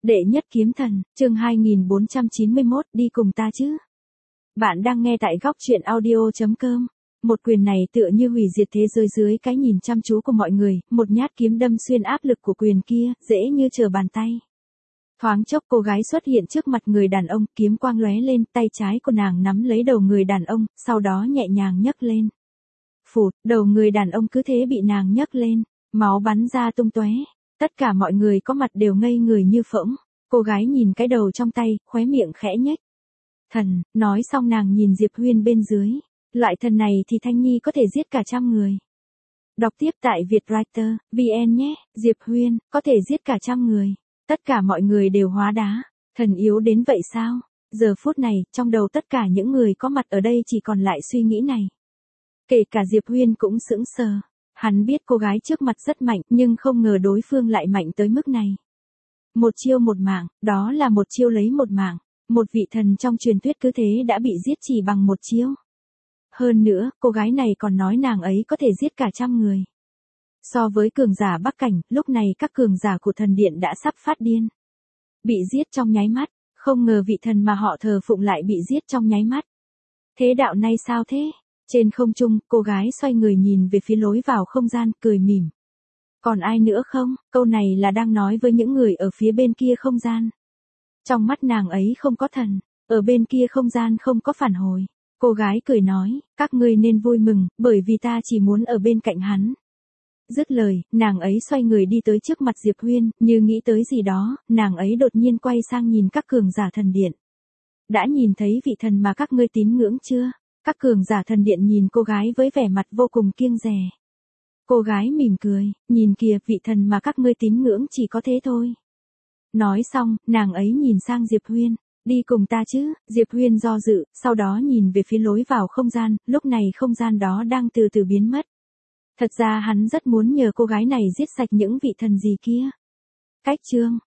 Đệ nhất kiếm thần, chương 2491, đi cùng ta chứ. Bạn đang nghe tại góc truyện audio.com. Một quyền này tựa như hủy diệt thế giới dưới cái nhìn chăm chú của mọi người, một nhát kiếm đâm xuyên áp lực của quyền kia, dễ như trở bàn tay. Thoáng chốc cô gái xuất hiện trước mặt người đàn ông, kiếm quang lóe lên, tay trái của nàng nắm lấy đầu người đàn ông, sau đó nhẹ nhàng nhấc lên. Phụt, đầu người đàn ông cứ thế bị nàng nhấc lên, máu bắn ra tung tóe. Tất cả mọi người có mặt đều ngây người như phỗng. Cô gái nhìn cái đầu trong tay, khóe miệng khẽ nhếch. Thần, nói xong nàng nhìn Diệp Huyên bên dưới. Loại thần này thì Thanh Nhi có thể giết cả 100 người. Đọc tiếp tại Vietwriter, VN nhé, Diệp Huyên, có thể giết cả 100 người. Tất cả mọi người đều hóa đá. Thần yếu đến vậy sao? Giờ phút này, trong đầu tất cả những người có mặt ở đây chỉ còn lại suy nghĩ này. Kể cả Diệp Huyên cũng sững sờ. Hắn biết cô gái trước mặt rất mạnh, nhưng không ngờ đối phương lại mạnh tới mức này. Một chiêu một mạng, đó là một chiêu lấy một mạng. Một vị thần trong truyền thuyết cứ thế đã bị giết chỉ bằng một chiêu. Hơn nữa, cô gái này còn nói nàng ấy có thể giết cả 100 người. So với cường giả Bắc Cảnh, lúc này các cường giả của thần điện đã sắp phát điên. Bị giết trong nháy mắt, không ngờ vị thần mà họ thờ phụng lại bị giết trong nháy mắt. Thế đạo nay sao thế? Trên không trung, cô gái xoay người nhìn về phía lối vào không gian, cười mỉm. Còn ai nữa không? Câu này là đang nói với những người ở phía bên kia không gian. Trong mắt nàng ấy không có thần, ở bên kia không gian không có phản hồi. Cô gái cười nói, các ngươi nên vui mừng, bởi vì ta chỉ muốn ở bên cạnh hắn. Dứt lời, nàng ấy xoay người đi tới trước mặt Diệp Huyên, như nghĩ tới gì đó, nàng ấy đột nhiên quay sang nhìn các cường giả thần điện. Đã nhìn thấy vị thần mà các ngươi tín ngưỡng chưa? Các cường giả thần điện nhìn cô gái với vẻ mặt vô cùng kiêng dè. Cô gái mỉm cười, nhìn kìa, vị thần mà các ngươi tín ngưỡng chỉ có thế thôi. Nói xong, nàng ấy nhìn sang Diệp Huyên, đi cùng ta chứ. Diệp Huyên do dự, sau đó nhìn về phía lối vào không gian, lúc này không gian đó đang từ từ biến mất. Thật ra hắn rất muốn nhờ cô gái này giết sạch những vị thần gì kia. Cách chương